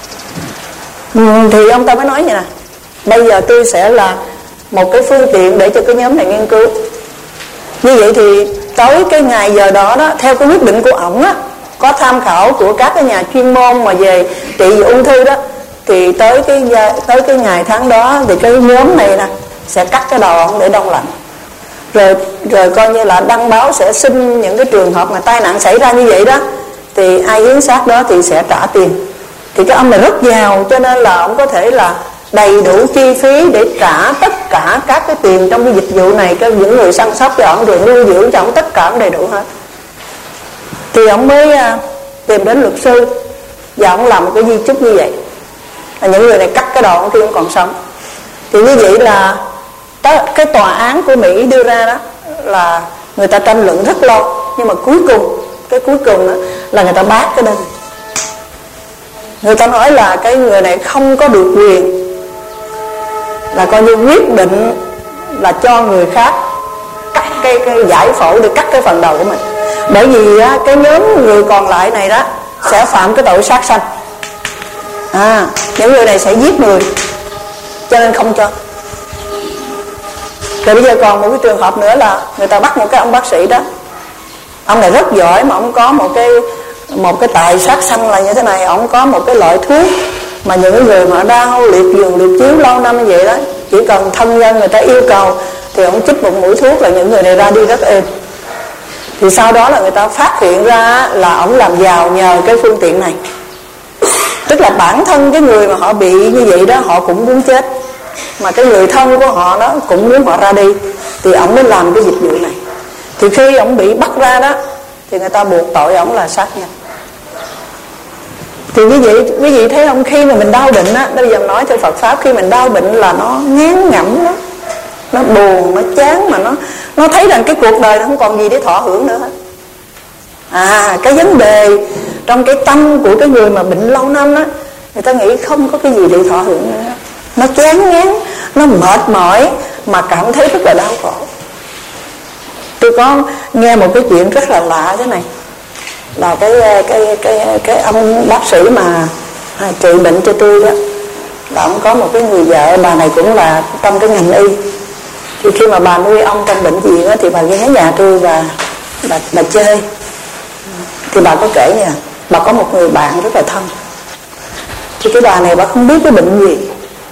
A: Thì ông ta mới nói như nè, bây giờ tôi sẽ là một cái phương tiện để cho cái nhóm này nghiên cứu. Như vậy thì tới cái ngày giờ đó đó, theo cái quyết định của ổng á, có tham khảo của các cái nhà chuyên môn mà về trị về ung thư đó, thì tới cái tới cái ngày tháng đó thì cái nhóm này nè sẽ cắt cái đầu ổng để đông lạnh. Rồi rồi coi như là đăng báo sẽ xin những cái trường hợp mà tai nạn xảy ra như vậy đó, thì ai hiến xác đó thì sẽ trả tiền. Thì cái ông này rất giàu, cho nên là ông có thể là đầy đủ chi phí để trả tất cả các cái tiền trong cái dịch vụ này cho những người săn sóc cho ông, rồi nuôi dưỡng cho ông, tất cả ông đầy đủ hết. Thì ông mới tìm đến luật sư và ông làm một cái di chúc như vậy, là những người này cắt cái đầu khi ông còn sống. Thì như vậy là cái tòa án của Mỹ đưa ra đó là người ta tranh luận rất lâu, nhưng mà cuối cùng cái cuối cùng đó là người ta bác cái đơn. Người ta nói là cái người này không có được quyền là coi như quyết định là cho người khác cắt cái, cái giải phẫu để cắt cái phần đầu của mình. Bởi vì á, cái nhóm người còn lại này đó sẽ phạm cái tội sát sanh, à, những người này sẽ giết người, cho nên không cho. Rồi bây giờ còn một cái trường hợp nữa là người ta bắt một cái ông bác sĩ đó, ông này rất giỏi mà ông có một cái một cái tài sát sanh là như thế này. Ông có một cái loại thuốc mà những người mà đau liệt giường liệt chiếu lâu năm như vậy đó, chỉ cần thân nhân người ta yêu cầu thì ông chích một mũi thuốc là những người này ra đi rất êm. Thì sau đó là người ta phát hiện ra là ông làm giàu nhờ cái phương tiện này. Tức là bản thân cái người mà họ bị như vậy đó, họ cũng muốn chết, mà cái người thân của họ đó cũng muốn họ ra đi, thì ông mới làm cái dịch vụ này. Thì khi ông bị bắt ra đó thì người ta buộc tội ông là sát nhân. Thì quý vị quý vị thấy không, khi mà mình đau bệnh á, bây giờ nói theo Phật pháp, khi mình đau bệnh là nó ngán ngẩm lắm, nó buồn, nó chán, mà nó nó thấy rằng cái cuộc đời nó không còn gì để thọ hưởng nữa hết. À, cái vấn đề trong cái tâm của cái người mà bệnh lâu năm á, người ta nghĩ không có cái gì để thọ hưởng nữa, nó chán ngán, nó mệt mỏi mà cảm thấy rất là đau khổ. Tôi có nghe một cái chuyện rất là lạ thế này, là cái cái cái cái ông bác sĩ mà à, trị bệnh cho tôi đó, là ông có một cái người vợ, bà này cũng là trong cái ngành y. Thì khi mà bà nuôi ông trong bệnh viện á, thì bà ghé nhà tôi và bà, bà chơi. Thì bà có kể nha, bà có một người bạn rất là thân. Thì cái bà này bà không biết cái bệnh gì,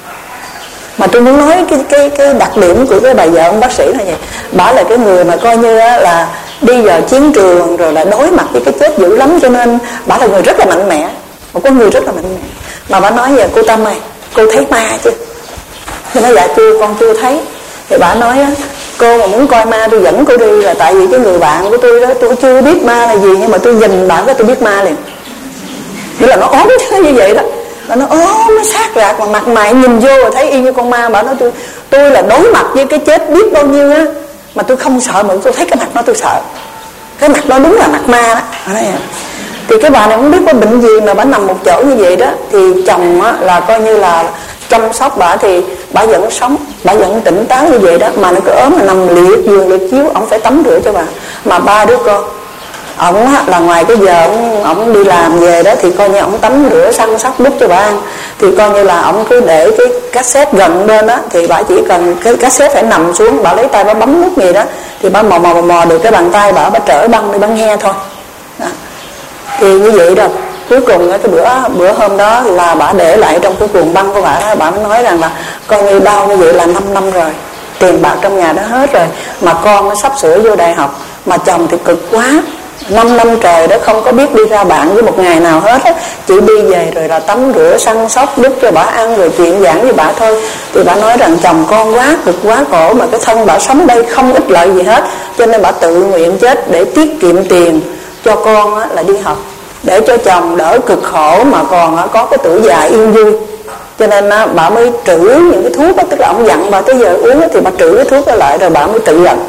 A: mà tôi muốn nói cái cái cái đặc điểm của cái bà vợ ông bác sĩ là vậy. Bà là cái người mà coi như là đi vào chiến trường rồi là đối mặt với cái chết dữ lắm, cho nên bà là người rất là mạnh mẽ, một con người rất là mạnh mẽ. Mà bà nói về cô Tâm ơi, cô thấy ma chưa? Tôi nói dạ chưa, con chưa thấy. Thì bà nói á, cô mà muốn coi ma tôi dẫn cô đi, là tại vì cái người bạn của tôi đó, tôi chưa biết ma là gì, nhưng mà tôi nhìn bạn cái tôi biết ma liền. Nghĩa là nó ốm như vậy đó, và nó ốm, nó sát rạc, mà mặt mày nhìn vô là thấy y như con ma. Bà nói tôi tôi là đối mặt với cái chết biết bao nhiêu á, mà tôi không sợ, mà tôi thấy cái mặt nó tôi sợ. Cái mặt nó đúng là mặt ma đó. Thì cái bà này không biết có bệnh gì mà bà nằm một chỗ như vậy đó. Thì chồng á, là coi như là chăm sóc bà, thì bà vẫn sống, bà vẫn tỉnh táo như vậy đó. Mà nó cứ ốm là nằm liệt giường liệt chiếu, ông phải tắm rửa cho bà. Mà ba đứa con ổng là ngoài cái giờ ổng, ổng đi làm về đó, thì coi như ổng tắm rửa săn sóc đút cho bà ăn. Thì coi như là ổng cứ để cái cassette gần bên đó, thì bà chỉ cần cái cassette phải nằm xuống, bà lấy tay bà bấm nút gì đó, thì bà mò mò mò được cái bàn tay bà, bà trở băng đi bà nghe thôi đó. Thì như vậy rồi cuối cùng cái bữa bữa hôm đó là bà để lại trong cái cuộn băng của bà đó, bà mới nói rằng là coi như đau như vậy là năm năm rồi, tiền bạc trong nhà đó hết rồi, mà con nó sắp sửa vô đại học, mà chồng thì cực quá, năm năm trời đó không có biết đi ra bạn với một ngày nào hết á, chỉ đi về rồi là tắm rửa săn sóc đút cho bà ăn rồi chuyện giảng với bà thôi. Thì bà nói rằng chồng con quá cực quá khổ, mà cái thân bà sống đây không ích lợi gì hết, cho nên bà tự nguyện chết để tiết kiệm tiền cho con á, là đi học, để cho chồng đỡ cực khổ mà còn á, có cái tuổi già yên vui. Cho nên á, bà mới trữ những cái thuốc đó, tức là ông dặn bà tới giờ uống á, thì bà trữ cái thuốc đó lại rồi bà mới tự giận.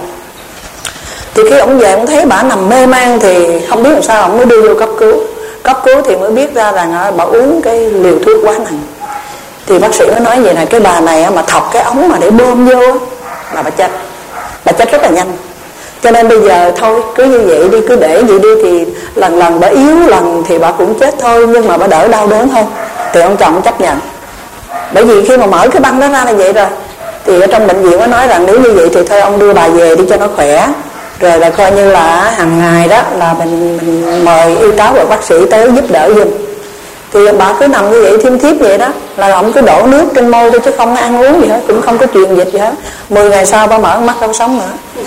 A: Thì khi ông về ông thấy bà nằm mê man, thì không biết làm sao ông mới đưa vô cấp cứu. Cấp cứu thì mới biết ra rằng bà uống cái liều thuốc quá nặng. Thì bác sĩ mới nói vậy này, cái bà này mà thọc cái ống mà để bơm vô là bà chết. Bà chết rất là nhanh. Cho nên bây giờ thôi cứ như vậy đi, cứ để vậy đi, thì lần lần bà yếu, lần thì bà cũng chết thôi, nhưng mà bà đỡ đau đớn hơn. Thì ông chồng chấp nhận. Bởi vì khi mà mở cái băng đó ra là vậy rồi. Thì ở trong bệnh viện mới nói rằng nếu như vậy thì thôi ông đưa bà về đi cho nó khỏe. Rồi là coi như là hàng ngày đó là mình, mình mời y tá và bác sĩ tới giúp đỡ giùm. Thì bà cứ nằm như vậy thiêm thiếp vậy đó, là ông cứ đổ nước trên môi thôi chứ không có ăn uống gì hết, cũng không có truyền dịch gì hết. Mười ngày sau bà mở mắt không sống nữa.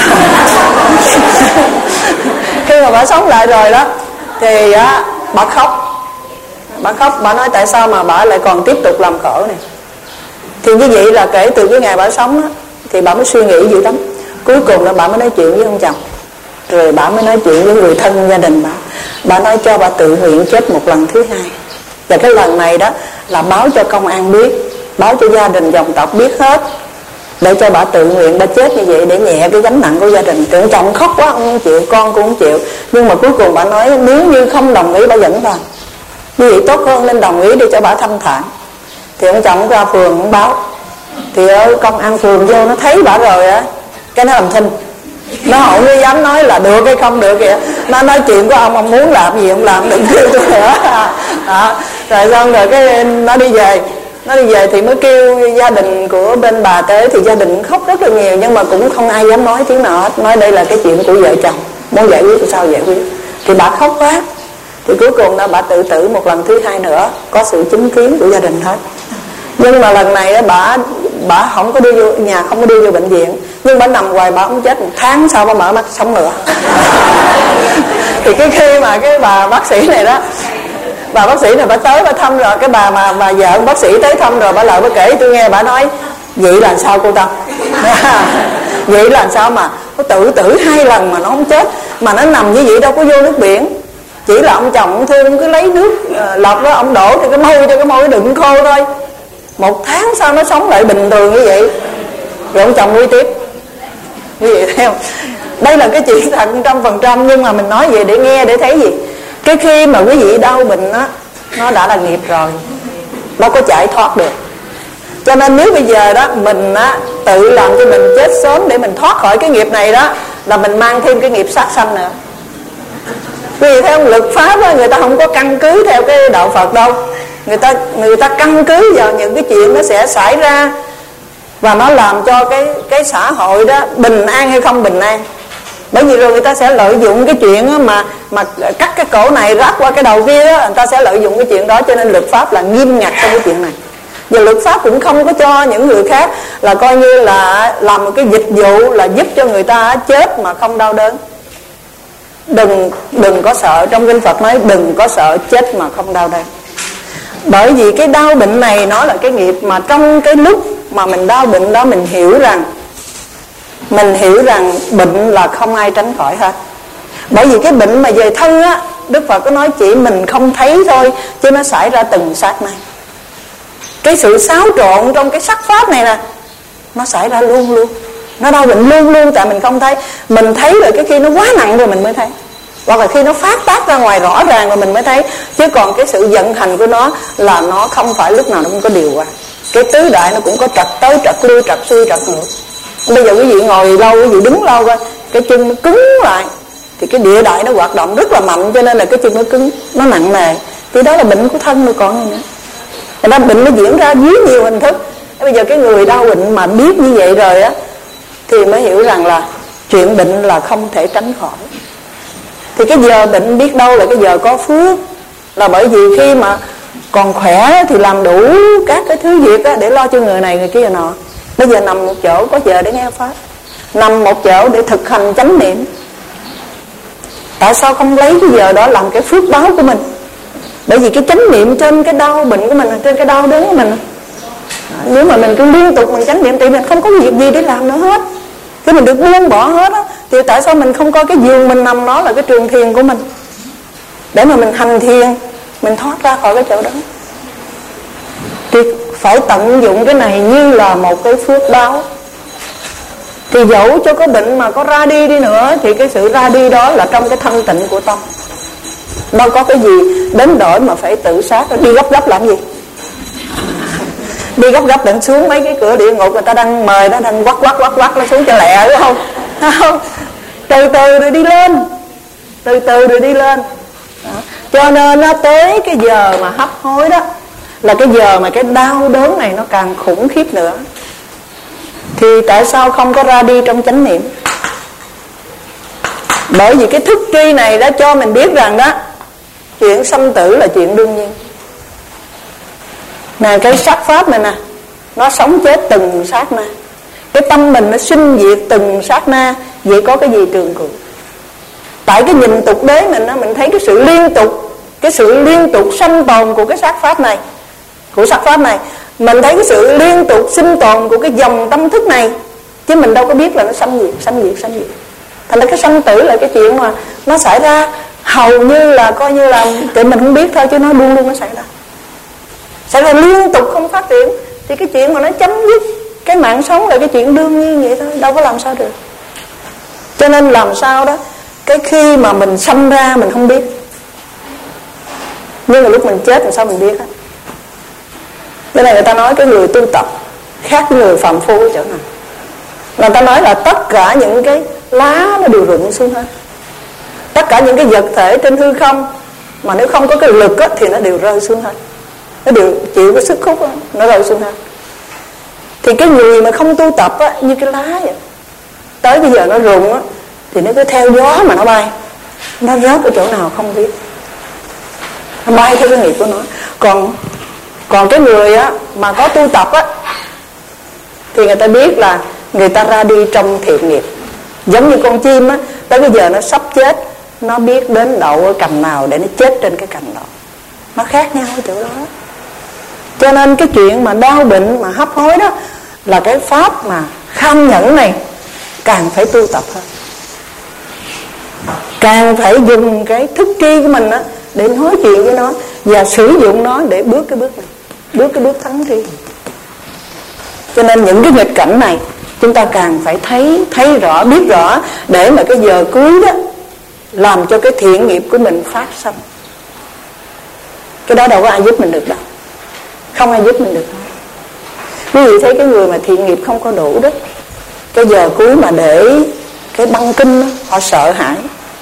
A: Khi mà bà sống lại rồi đó, thì á, bà khóc. Bà khóc, bà nói tại sao mà bà lại còn tiếp tục làm khổ này. Thì như vậy là kể từ cái ngày bà sống đó, thì bà mới suy nghĩ dữ lắm. Cuối cùng là bà mới nói chuyện với ông chồng, rồi bà mới nói chuyện với người thân gia đình bà. Bà nói cho bà tự nguyện chết một lần thứ hai. Và cái lần này đó là báo cho công an biết, báo cho gia đình dòng tộc biết hết, để cho bà tự nguyện bà chết như vậy để nhẹ cái gánh nặng của gia đình. Tưởng chồng khóc quá ông không chịu, con cũng không chịu. Nhưng mà cuối cùng bà nói nếu như không đồng ý bà vẫn làm. Như vậy tốt hơn nên đồng ý để cho bà thanh thản. Thì ông chồng ra phường ông báo. Thì ở công an phường vô nó thấy bà rồi á, cái nó làm thinh. Nó không có dám nói là được hay không được kìa. Nó nói chuyện của ông, ông muốn làm gì ông làm, đừng kêu tôi nữa. Đó. Rồi xong rồi cái nó đi về. Nó đi về thì mới kêu gia đình của bên bà tới. Thì gia đình khóc rất là nhiều, nhưng mà cũng không ai dám nói tiếng nào hết. Nói đây là cái chuyện của vợ chồng, muốn giải quyết thì sao giải quyết. Thì bà khóc quá. Thì cuối cùng đó bà tự tử một lần thứ hai nữa, có sự chứng kiến của gia đình hết. Nhưng mà lần này bà bà không có đưa vô nhà, không có đưa vô bệnh viện, nhưng bà nằm hoài bà không chết. Một tháng sau bà mở mắt sống nữa. Thì cái khi mà cái bà bác sĩ này đó, bà bác sĩ này bà tới bà thăm rồi, cái bà mà bà vợ bác sĩ tới thăm rồi, bà lại bà kể tôi nghe, bà nói vậy là sao cô Tâm? Vậy là sao mà nó tự tử hai lần mà nó không chết, mà nó nằm như vậy đâu có vô nước biển. Chỉ là ông chồng ông thương cứ lấy nước uh, lọc đó, ông đổ thì cái môi cho cái môi đựng khô thôi. Một tháng sau nó sống lại bình thường như vậy. Rồi ông chồng nuôi tiếp. Như vậy thấy không? Đây là cái chuyện thật trăm phần trăm. Nhưng mà mình nói vậy để nghe, để thấy gì. Cái khi mà quý vị đau bệnh á, nó đã là nghiệp rồi, đâu có chạy thoát được. Cho nên nếu bây giờ đó mình á, tự làm cho mình chết sớm để mình thoát khỏi cái nghiệp này đó, là mình mang thêm cái nghiệp sát sanh nữa. Vì theo luật pháp đó, người ta không có căn cứ theo cái đạo Phật đâu. Người ta người ta căn cứ vào những cái chuyện nó sẽ xảy ra và nó làm cho cái cái xã hội đó bình an hay không bình an. Bởi vì rồi người ta sẽ lợi dụng cái chuyện mà mà cắt cái cổ này ráp qua cái đầu kia đó, người ta sẽ lợi dụng cái chuyện đó, cho nên luật pháp là nghiêm ngặt trong cái chuyện này. Và luật pháp cũng không có cho những người khác là coi như là làm một cái dịch vụ là giúp cho người ta chết mà không đau đớn. Đừng đừng có sợ, trong kinh Phật nói đừng có sợ chết mà không đau đớn. Bởi vì cái đau bệnh này nó là cái nghiệp mà trong cái lúc mà mình đau bệnh đó mình hiểu rằng Mình hiểu rằng bệnh là không ai tránh khỏi hết. Bởi vì cái bệnh mà về thân á, Đức Phật có nói chỉ mình không thấy thôi, chứ nó xảy ra từng sát này. Cái sự xáo trộn trong cái sắc pháp này nè, nó xảy ra luôn luôn. Nó đau bệnh luôn luôn, tại mình không thấy. Mình thấy rồi cái khi nó quá nặng rồi mình mới thấy, hoặc là khi nó phát tác ra ngoài rõ ràng rồi mình mới thấy. Chứ còn cái sự vận hành của nó là nó không phải lúc nào nó cũng có điều hòa. Cái tứ đại nó cũng có trật tới trật lui, trật xuôi trật ngược. Bây giờ quý vị ngồi lâu, quý vị đứng lâu coi, cái chân nó cứng lại, thì cái địa đại nó hoạt động rất là mạnh, cho nên là cái chân nó cứng, nó nặng nề. Thì đó là bệnh của thân rồi còn gì nữa. Thành ra bệnh nó diễn ra dưới nhiều hình thức. Bây giờ cái người đau bệnh mà biết như vậy rồi á, thì mới hiểu rằng là chuyện bệnh là không thể tránh khỏi. Thì cái giờ bệnh biết đâu là cái giờ có phước. Là bởi vì khi mà còn khỏe thì làm đủ các cái thứ việc á, để lo cho người này người kia nọ. Bây giờ nằm một chỗ có giờ để nghe Pháp, nằm một chỗ để thực hành chánh niệm. Tại sao không lấy cái giờ đó làm cái phước báo của mình? Bởi vì cái chánh niệm trên cái đau bệnh của mình, trên cái đau đớn của mình, nếu mà mình cứ liên tục mình chánh niệm thì mình không có việc gì để làm nữa hết. Thì mình được buông bỏ hết á. Thì tại sao mình không coi cái giường mình nằm đó là cái trường thiền của mình, để mà mình hành thiền, mình thoát ra khỏi cái chỗ đó. Thì phải tận dụng cái này như là một cái phước báo. Thì dẫu cho có bệnh mà có ra đi đi nữa, thì cái sự ra đi đó là trong cái thanh tịnh của tâm. Đâu có cái gì đến đổi mà phải tự sát. Đi gấp gấp làm gì? Đi gấp gấp định xuống mấy cái cửa địa ngục, người ta đang mời, nó đang quắc quắc quắc quắc nó xuống cho lẹ, đúng không? Không, từ từ rồi đi lên, từ từ rồi đi lên đó. Cho nên nó tới cái giờ mà hấp hối đó là cái giờ mà cái đau đớn này nó càng khủng khiếp nữa. Thì tại sao không có ra đi trong chánh niệm? Bởi vì cái thức tri này đã cho mình biết rằng đó, chuyện sanh tử là chuyện đương nhiên. Nè, cái sắc pháp này nè, nó sống chết từng sát na. Cái tâm mình nó sinh diệt từng sát na. Vậy có cái gì trường cửu? Tại cái nhìn tục đế mình á, mình thấy cái sự liên tục, cái sự liên tục sanh tồn của cái sắc pháp này, của sắc pháp này. Mình thấy cái sự liên tục sinh tồn của cái dòng tâm thức này, chứ mình đâu có biết là nó sanh diệt, sanh diệt, sanh diệt. Thành ra cái sanh tử là cái chuyện mà nó xảy ra hầu như là coi như là tụi mình không biết thôi, chứ nó luôn luôn nó xảy ra. Xảy ra liên tục không phát triển. Thì cái chuyện mà nó chấm dứt cái mạng sống là cái chuyện đương nhiên vậy thôi, đâu có làm sao được. Cho nên làm sao đó, cái khi mà mình sanh ra mình không biết, nhưng mà lúc mình chết làm sao mình biết á. Cái này người ta nói cái người tu tập khác với người phàm phu ở chỗ nào. Người ta nói là tất cả những cái lá nó đều rụng xuống hết. Tất cả những cái vật thể trên hư không mà nếu không có cái lực á, thì nó đều rơi xuống hết. Nó đều chịu cái sức hút á, nó rơi xuống hết. Thì cái người mà không tu tập á, như cái lá vậy, tới bây giờ nó rụng á, thì nó cứ theo gió mà nó bay. Nó rớt ở chỗ nào không biết, nó bay theo cái nghiệp của nó. Còn Còn cái người á, mà có tu tập á, thì người ta biết là người ta ra đi trong thiện nghiệp. Giống như con chim á, tới bây giờ nó sắp chết, nó biết đến đậu ở cành nào để nó chết trên cái cành đó. Nó khác nhau ở chỗ đó. Cho nên cái chuyện mà đau bệnh mà hấp hối đó là cái pháp mà kham nhẫn này càng phải tu tập hơn. Càng phải dùng cái thức tri của mình á để nói chuyện với nó và sử dụng nó để bước cái bước này, bước cái bước thắng tri. Cho nên những cái nghịch cảnh này chúng ta càng phải thấy thấy rõ, biết rõ, để mà cái giờ cuối đó làm cho cái thiện nghiệp của mình phát sanh. Cái đó đâu có ai giúp mình được đâu, không ai giúp mình được đâu. Quý vị thấy cái người mà thiện nghiệp không có đủ đó, cái giờ cuối mà để cái băng kinh đó, họ sợ hãi.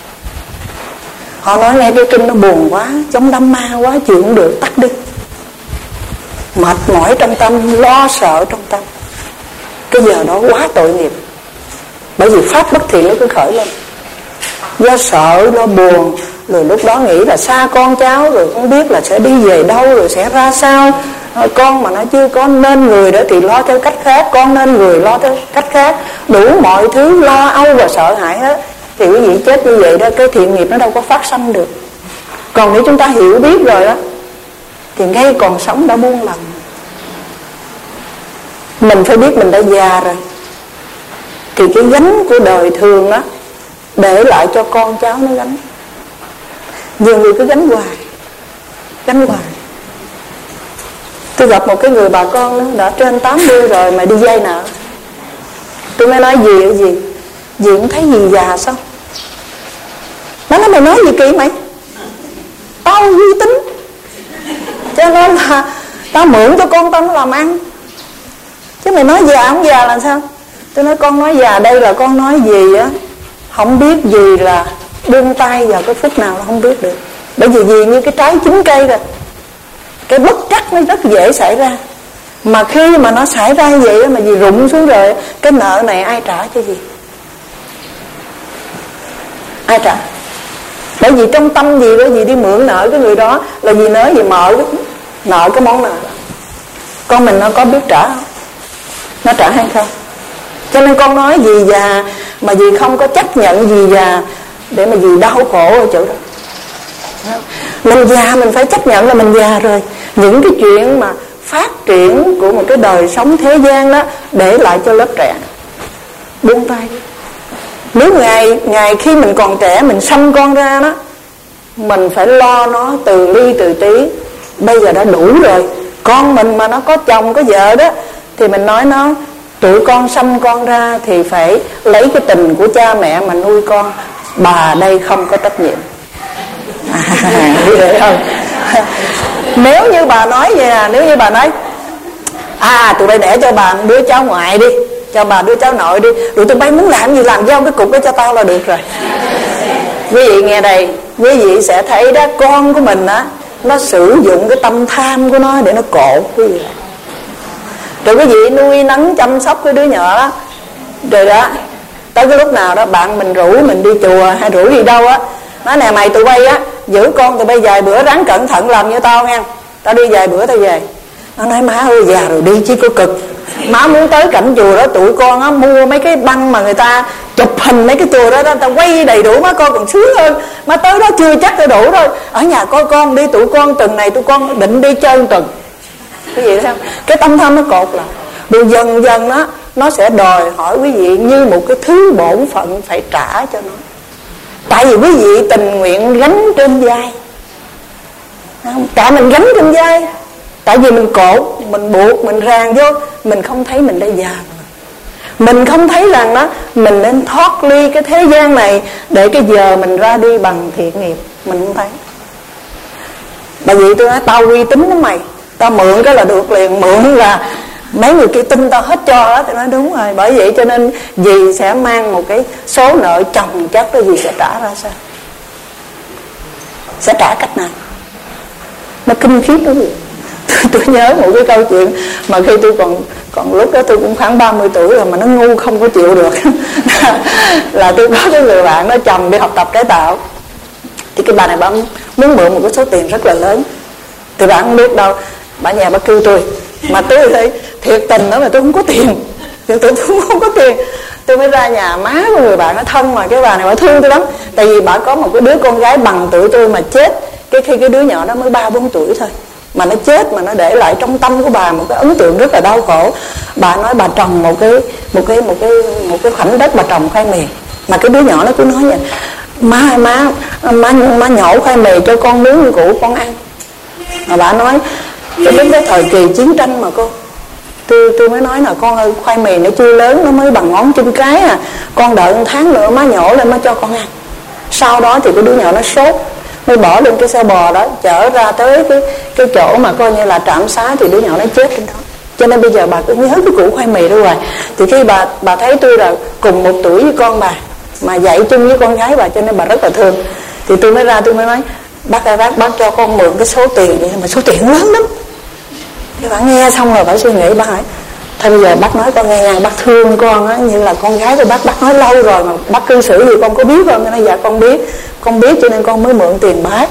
A: Họ nói nghe cái kinh nó buồn quá, giống đám ma quá, chịu không được, tắt đi. Mệt mỏi trong tâm, lo sợ trong tâm. cái giờ đó quá tội nghiệp. Bởi vì pháp bất thiện nó cứ khởi lên, do sợ, do buồn, rồi lúc đó nghĩ là xa con cháu, rồi không biết là sẽ đi về đâu, rồi sẽ ra sao. Con mà nó chưa có nên người đó thì lo theo cách khác, con nên người lo theo cách khác, đủ mọi thứ lo âu và sợ hãi hết. Thì quý vị chết như vậy đó, cái thiện nghiệp nó đâu có phát sanh được. Còn nếu chúng ta hiểu biết rồi đó, thì ngay còn sống đã buông lòng. Mình phải biết mình đã già rồi, thì cái gánh của đời thường á để lại cho con cháu nó gánh. Nhiều người cứ gánh hoài, gánh hoài. Tôi gặp một cái người bà con đó, đã trên tám mươi rồi mà đi vay nợ. Tôi mới nói gì ở gì Dì cũng thấy gì già sao. Nó nói mày nói gì kỳ mày, tao uy tín, cho nên là tao mượn cho con tao nó làm ăn, chứ mày nói già không già là sao. Tôi nói con nói già đây là con nói gì á, không biết gì là buông tay vào cái phút nào là không biết được. Bởi vì gì như cái trái chín cây rồi, cái bất trắc nó rất dễ xảy ra. Mà khi mà nó xảy ra như vậy mà dì rụng xuống rồi, cái nợ này ai trả cho dì? Ai trả? Bởi vì trong tâm gì đó dì đi mượn nợ cái người đó, là dì nói dì mở cái, nợ cái món nợ đó. Con mình nó có biết trả không? Nó trả hay không? Cho nên con nói dì già mà dì không có chấp nhận dì già để mà dì đau khổ ở chỗ đó. Mình già mình phải chấp nhận là mình già rồi. Những cái chuyện mà phát triển của một cái đời sống thế gian đó để lại cho lớp trẻ, buông tay đi. Nếu ngày ngày khi mình còn trẻ mình sanh con ra đó, mình phải lo nó từ ly từ tí. Bây giờ đã đủ rồi. Con mình mà nó có chồng có vợ đó, thì mình nói nó tụi con sanh con ra thì phải lấy cái tình của cha mẹ mà nuôi con. Bà đây không có trách nhiệm. À, vậy không? Nếu như bà nói vậy à, nếu như bà nói à tụi bay đẻ cho bà đứa cháu ngoại đi, cho bà đứa cháu nội đi, rồi tụi bay muốn làm gì làm giao cái cục đó cho tao là được rồi. Quý vị nghe đây, quý vị sẽ thấy đó, con của mình á, nó sử dụng cái tâm tham của nó để nó cộ quý vị. Rồi quý vị nuôi nấng chăm sóc cái đứa nhỏ đó, rồi đó tới cái lúc nào đó bạn mình rủ mình đi chùa hay rủ đi đâu á, nói nè mày tụi bay á giữ con tụi bay vài bữa, ráng cẩn thận làm như tao nha, tao đi vài bữa tao về. Nó nói má ơi già rồi đi chứ có cực. Má muốn tới cảnh chùa đó tụi con á mua mấy cái băng mà người ta chụp hình mấy cái chùa đó, đó tao quay đầy đủ, má con còn sướng hơn. Má tới đó chưa chắc đã đủ đâu, ở nhà coi con đi, tụi con tuần này tụi con định đi chơi một tuần. Cái gì đó không? Cái tâm tham nó cột là rồi dần dần đó nó sẽ đòi hỏi quý vị như một cái thứ bổn phận phải trả cho nó. Tại vì quý vị tình nguyện gánh trên vai, tại mình gánh trên vai, tại vì mình cột, mình buộc, mình ràng vô, mình không thấy mình đã già rồi. Mình không thấy rằng đó mình nên thoát ly cái thế gian này để cái giờ mình ra đi bằng thiện nghiệp, mình không thấy. Bởi vì tôi nói tao uy tín đó mày, tao mượn cái là được liền, mượn là mấy người kia tin tao hết cho đó. Tôi nói đúng rồi. Bởi vậy cho nên dì sẽ mang một cái số nợ chồng chất đó, dì sẽ trả ra sao? Sẽ trả cách nào? Nó kinh khiếp đó gì. Tôi nhớ một cái câu chuyện mà khi tôi còn còn lúc đó tôi cũng khoảng ba mươi tuổi rồi mà nó ngu không có chịu được. Là tôi có cái người bạn đó, chồng đi học tập cải tạo, thì cái bà này bà muốn mượn một cái số tiền rất là lớn. Thì bà không biết đâu, bà nhà bà kêu tôi, mà tôi thấy thiệt tình đó mà tôi không có tiền, thiệt tình tôi không có tiền. Tôi mới ra nhà má của người bạn nó thân, mà cái bà này bà thương tôi lắm. Tại vì bà có một cái đứa con gái bằng tuổi tôi mà chết cái khi cái đứa nhỏ đó mới ba bốn tuổi thôi, mà nó chết mà nó để lại trong tâm của bà một cái ấn tượng rất là đau khổ. Bà nói bà trồng một cái một cái một cái một cái khoảnh đất, bà trồng khoai mì, mà cái đứa nhỏ nó cứ nói vậy: má ơi má má má nhổ khoai mì cho con nướng củ con ăn. Mà bà nói cái đến cái thời kỳ chiến tranh mà cô, tôi tôi mới nói là con ơi khoai mì nó chưa lớn, nó mới bằng ngón chân cái à, con đợi một tháng nữa má nhổ lên má cho con ăn. Sau đó thì cái đứa nhỏ nó sốt, mới bỏ lên cái xe bò đó chở ra tới cái cái chỗ mà coi như là trạm xá, thì đứa nhỏ nó chết trên đó. Cho nên bây giờ bà cứ nhớ cái củ khoai mì đó hoài. Thì khi bà bà thấy tôi là cùng một tuổi với con bà, mà dạy chung với con gái bà, cho nên bà rất là thương. Thì tôi mới ra tôi mới nói: bác ơi bác, bác cho con mượn cái số tiền này, mà số tiền lớn lắm. Thì bà nghe xong rồi bà suy nghĩ, bà hỏi: Thôi bây giờ bác nói con nghe nha, bác thương con á, như là con gái của bác, bác nói lâu rồi mà bác cư xử gì con có biết không? Nói dạ con biết, con biết cho nên con mới mượn tiền bác.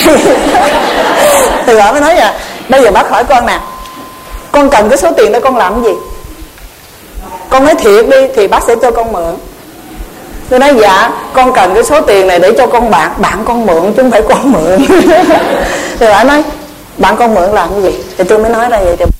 A: Thì bà mới nói là bây giờ bác hỏi con nè, con cần cái số tiền đó con làm cái gì? Con nói thiệt đi thì bác sẽ cho con mượn. Tôi nói dạ con cần cái số tiền này để cho con bạn bạn con mượn chứ không phải con mượn. Thì bà nói bạn con mượn làm cái gì? Thì tôi mới nói ra vậy. Thì